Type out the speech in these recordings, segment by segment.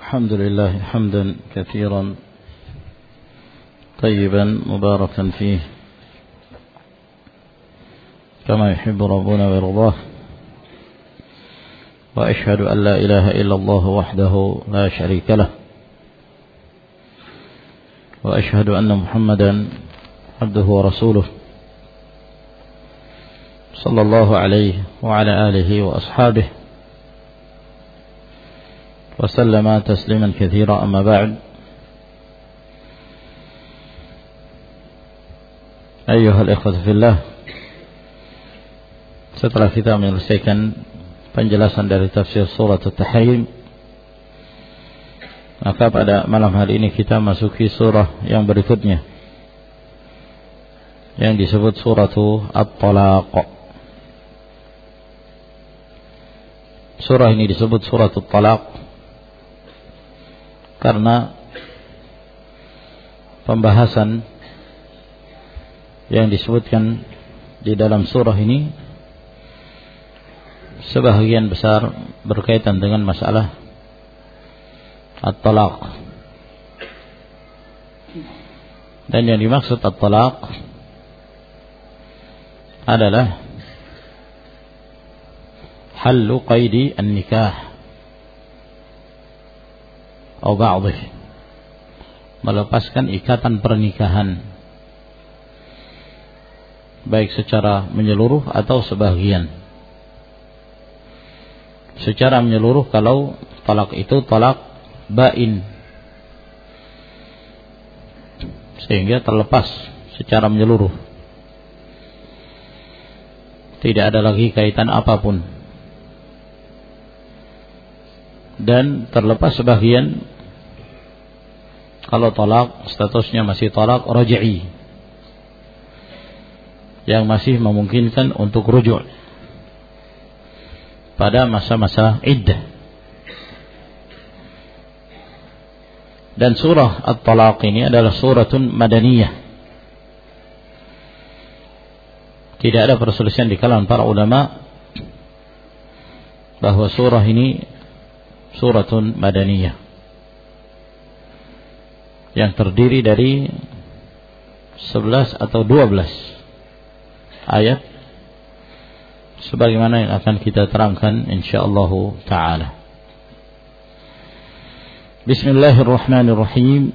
الحمد لله حمدا كثيرا طيبا مباركا فيه كما يحب ربنا ويرضاه، وأشهد أن لا إله إلا الله وحده لا شريك له، وأشهد أن محمدا عبده ورسوله صلى الله عليه وعلى آله وأصحابه وسلم تسليما كثيرا. أما بعد، أيها الإخوة في الله، setelah kita menyelesaikan penjelasan dari tafsir surat At-Tahrim, maka pada malam hari ini kita masuki surah yang berikutnya yang disebut surah At-Talaq. Surah ini disebut surah At-Talaq karena pembahasan yang disebutkan di dalam surah ini sebahagian besar berkaitan dengan masalah At-Talaq. Dan yang dimaksud At-Talaq adalah hallu qaidi an-nikah atau ba'dih, melepaskan ikatan pernikahan baik secara menyeluruh atau sebagian. Secara menyeluruh kalau talak itu talak bain, sehingga terlepas secara menyeluruh, tidak ada lagi kaitan apapun. Dan terlepas sebagian kalau talak statusnya masih talak raj'i, yang masih memungkinkan untuk rujuk pada masa-masa iddah. Dan surah At-Talaq ini adalah suratun madaniyah. Tidak ada perselisihan di kalangan para ulama bahwa surah ini suratun madaniyah yang terdiri dari 11 atau 12 ayat sebagaimana yang akan kita terangkan insyaallah taala. Bismillahirrahmanirrahim.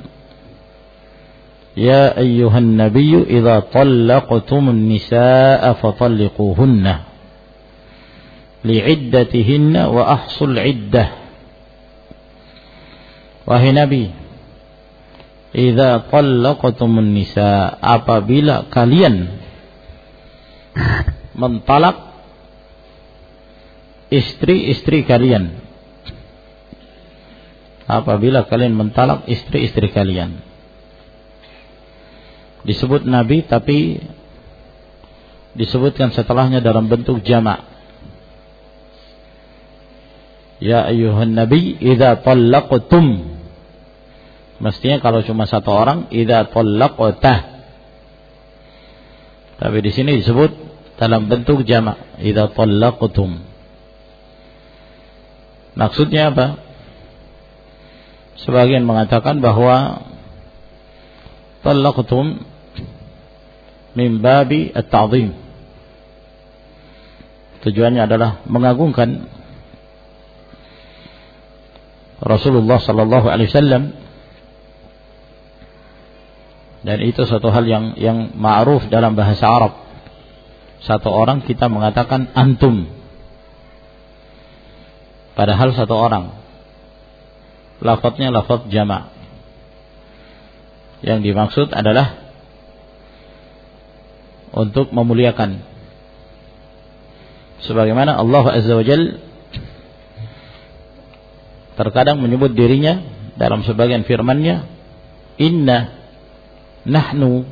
Ya ayyuhan nabiyyu idza talaqtumun nisaa fatalliquhunna li'iddatihinna wa ahsul 'iddah. Wahai Nabi, idza talaqtumun nisa, apabila kalian mentalak istri-istri kalian, apabila kalian mentalak istri-istri kalian. Disebut Nabi tapi disebutkan setelahnya dalam bentuk jamak. Ya ayyuhan nabi idza talaqtum. Mestinya kalau cuma satu orang idza talaqtah. Tapi di sini disebut dalam bentuk jamak idza talaqtum. Maksudnya apa? Sebagian mengatakan bahwa talaqtum min babi at-ta'zim. Tujuannya adalah mengagungkan Rasulullah sallallahu alaihi wasallam, dan itu satu hal yang ma'ruf dalam bahasa Arab. Satu orang kita mengatakan antum, padahal satu orang. Lafadznya lafadz jama'. Yang dimaksud adalah untuk memuliakan, sebagaimana Allah azza wa jalla terkadang menyebut dirinya dalam sebagian firman-Nya, inna nahnu,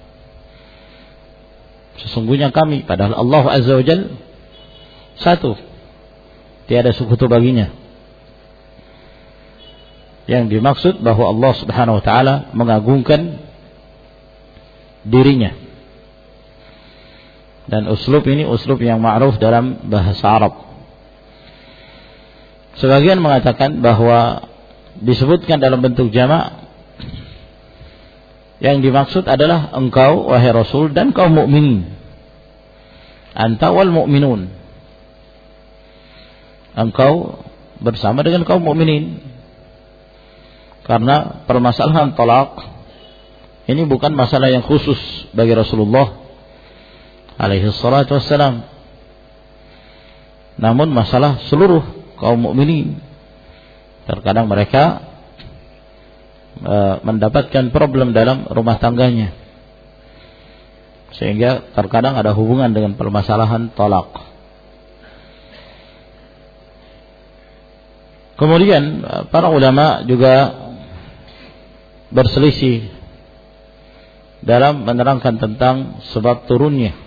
sesungguhnya kami, padahal Allah azza wa jalla satu, tiada sekutu baginya. Yang dimaksud bahwa Allah subhanahu wa ta'ala mengagungkan dirinya. Dan uslub ini uslub yang ma'ruf dalam bahasa Arab. Sebagian mengatakan bahwa disebutkan dalam bentuk jamak, yang dimaksud adalah engkau wahai Rasul dan kaum mukminin. Anta wal mu'minun. Engkau bersama dengan kaum mukminin. Karena permasalahan talak ini bukan masalah yang khusus bagi Rasulullah alaihi salatu wassalam, namun masalah seluruh kaum mukminin. Terkadang mereka mendapatkan problem dalam rumah tangganya, sehingga terkadang ada hubungan dengan permasalahan talak. Kemudian para ulama juga berselisih dalam menerangkan tentang sebab turunnya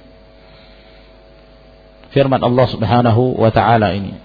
firman Allah Subhanahu wa ta'ala ini.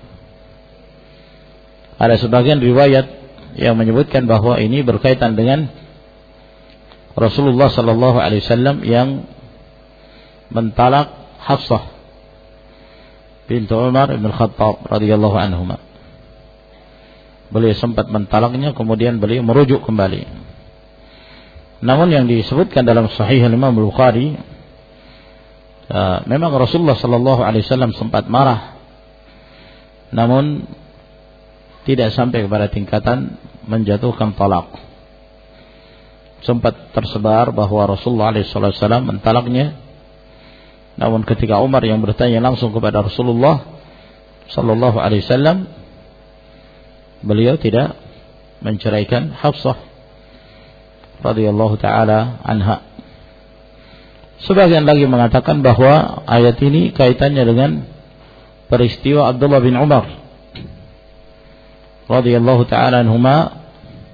Ada sebagian riwayat yang menyebutkan bahwa ini berkaitan dengan Rasulullah sallallahu alaihi wasallam yang mentalak Hafsah bintu Umar bin Khattab radhiyallahu anhuma. Beliau sempat mentalaknya, kemudian beliau merujuk kembali. Namun yang disebutkan dalam Sahih Imam Bukhari, memang Rasulullah sallallahu alaihi wasallam sempat marah, namun tidak sampai kepada tingkatan menjatuhkan talak. Sempat tersebar bahwa Rasulullah sallallahu alaihi wasallam mentalaknya, namun ketika Umar yang bertanya langsung kepada Rasulullah sallallahu alaihi wasallam, beliau tidak menceraikan Hafsah radhiyallahu taala anha. Sebagian lagi mengatakan bahwa ayat ini kaitannya dengan peristiwa Abdullah bin Umar radhiyallahu taala anhuma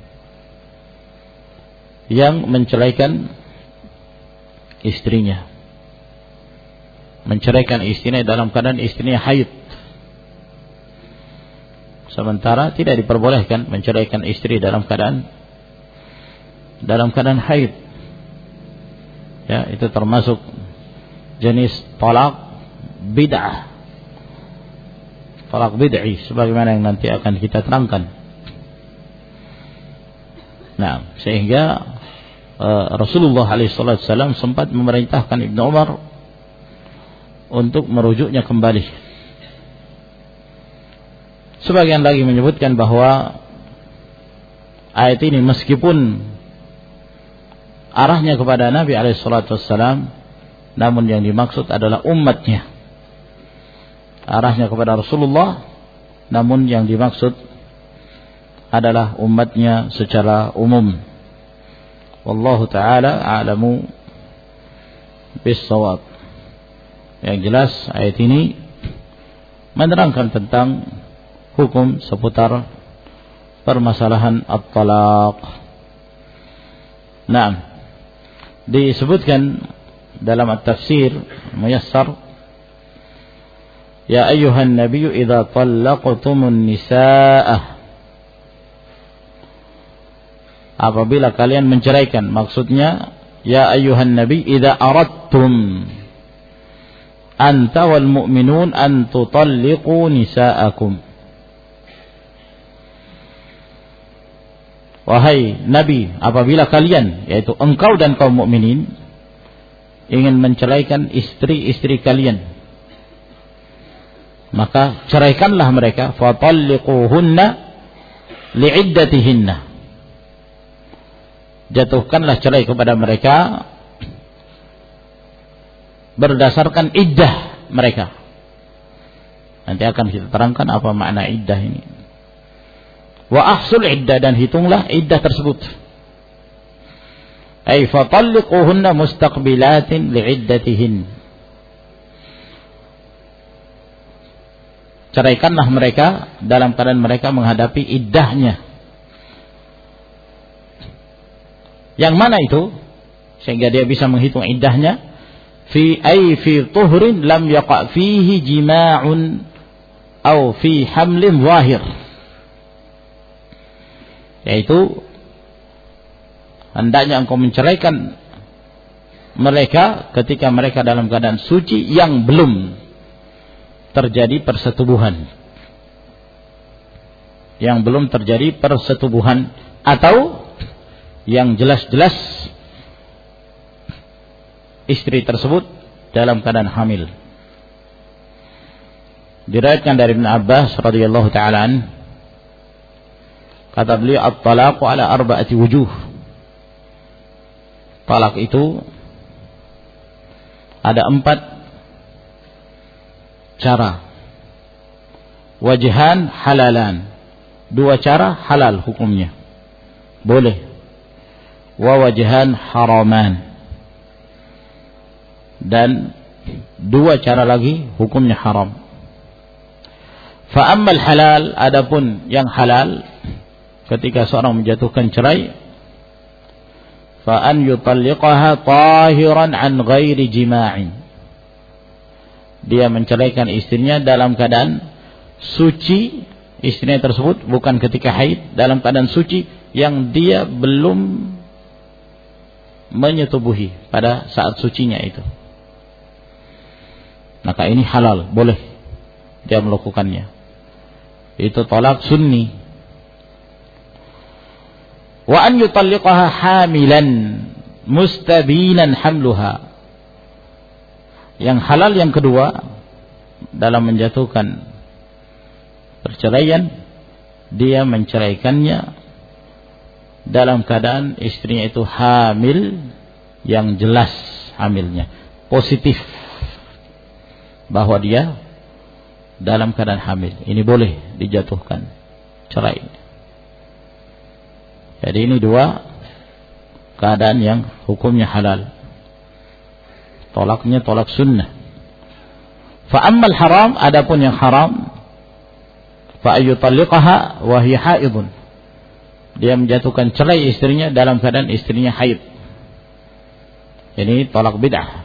yang menceraikan istrinya. Menceraikan istrinya dalam keadaan istrinya haid. Sementara tidak diperbolehkan menceraikan istri dalam keadaan haid. Ya, itu termasuk jenis talak bid'ah. Talak bid'i sebagaimana yang nanti akan kita terangkan. Nah, sehingga Rasulullah SAW sempat memerintahkan Ibnu Umar untuk merujuknya kembali. Sebagian lagi menyebutkan bahwa ayat ini meskipun arahnya kepada Nabi SAW, namun yang dimaksud adalah umatnya. Arahnya kepada Rasulullah, namun yang dimaksud adalah umatnya secara umum. Wallahu ta'ala a'lamu bis-shawab. Yang jelas ayat ini menerangkan tentang hukum seputar permasalahan at-talaq. Nah, disebutkan dalam at-tafsir Muyassar, ya ayyuhan nabiyyu idza talaqtumun nisaa, apabila kalian menceraikan, maksudnya ya ayyuhan nabi idza aradtum anta wal mu'minun an tutalliqu nisaakum. Wahai nabi, apabila kalian, yaitu engkau dan kaum mukminin, ingin menceraikan istri-istri kalian, maka ceraikanlah mereka, fatalliquhunna li'iddatihinna, jatuhkanlah cerai kepada mereka berdasarkan iddah mereka. Nanti akan kita terangkan apa makna iddah ini. Wa ahsul iddah, dan hitunglah iddah tersebut. Ay fatalliquhunna mustaqbilatin li'iddatihin, ceraikanlah mereka dalam keadaan mereka menghadapi iddahnya. Yang mana itu? Sehingga dia bisa menghitung iddahnya. Fi tuhrin lam yaqa fihi jima'un aw fi hamlin zahir. Yaitu hendaknya engkau menceraikan mereka ketika mereka dalam keadaan suci yang belum terjadi persetubuhan. yang belum terjadi persetubuhan, atau yang jelas-jelas istri tersebut dalam keadaan hamil. Diriwayatkan dari Ibn Abbas radhiyallahu taala an, kata beliau, at-talaqu ala arba'ati wujuh. Talak itu ada 4 cara. Wajhan halalan, 2 cara halal hukumnya, boleh. Wa wajhan haraman, dan 2 cara lagi hukumnya haram. Fa ammal halal, adapun yang halal ketika seorang menjatuhkan cerai, fa an yutalliqaha tahiran an ghairi jima'in, dia menceraikan istrinya dalam keadaan suci, istrinya tersebut bukan ketika haid, dalam keadaan suci yang dia belum menyetubuhi pada saat sucinya itu. Maka ini halal, boleh dia melakukannya. Itu talak sunni. Wa an yutalliqaha hamilan mustabinan hamluha. Yang halal yang kedua dalam menjatuhkan perceraian, dia menceraikannya dalam keadaan istrinya itu hamil, yang jelas hamilnya, positif bahwa dia dalam keadaan hamil. Ini boleh dijatuhkan cerai. Jadi ini 2 keadaan yang hukumnya halal. Tolaknya tolak sunnah. Fa ammal haram, adapun yang haram, fa ayyutalliqaha wa hiya haidun, dia menjatuhkan cerai istrinya dalam keadaan istrinya haid. Ini tolak bid'ah.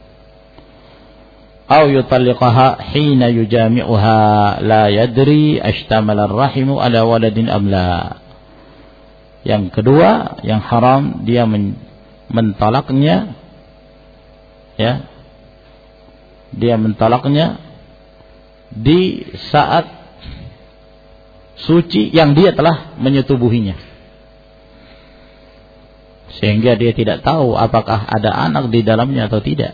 Au yutalliqaha hina yujami'uha la yadri ashtamala ar-rahimu ala waladin am la. Yang kedua, yang haram, dia mentalaknya, ya, dia mentalaknya di saat suci yang dia telah menyetubuhinya, sehingga dia tidak tahu apakah ada anak di dalamnya atau tidak.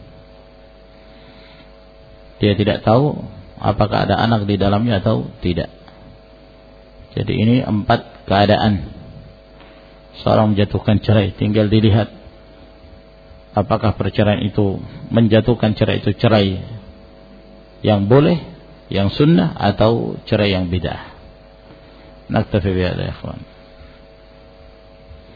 Dia tidak tahu apakah ada anak di dalamnya atau tidak. Jadi ini 4 keadaan seorang menjatuhkan cerai. Tinggal dilihat apakah perceraian itu, menjatuhkan cerai itu cerai yang boleh, yang sunnah, atau cerai yang bid'ah. Naktafi bihadza ya ikhwan.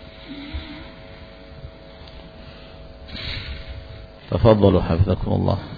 Tafadhalu hafizakumullah.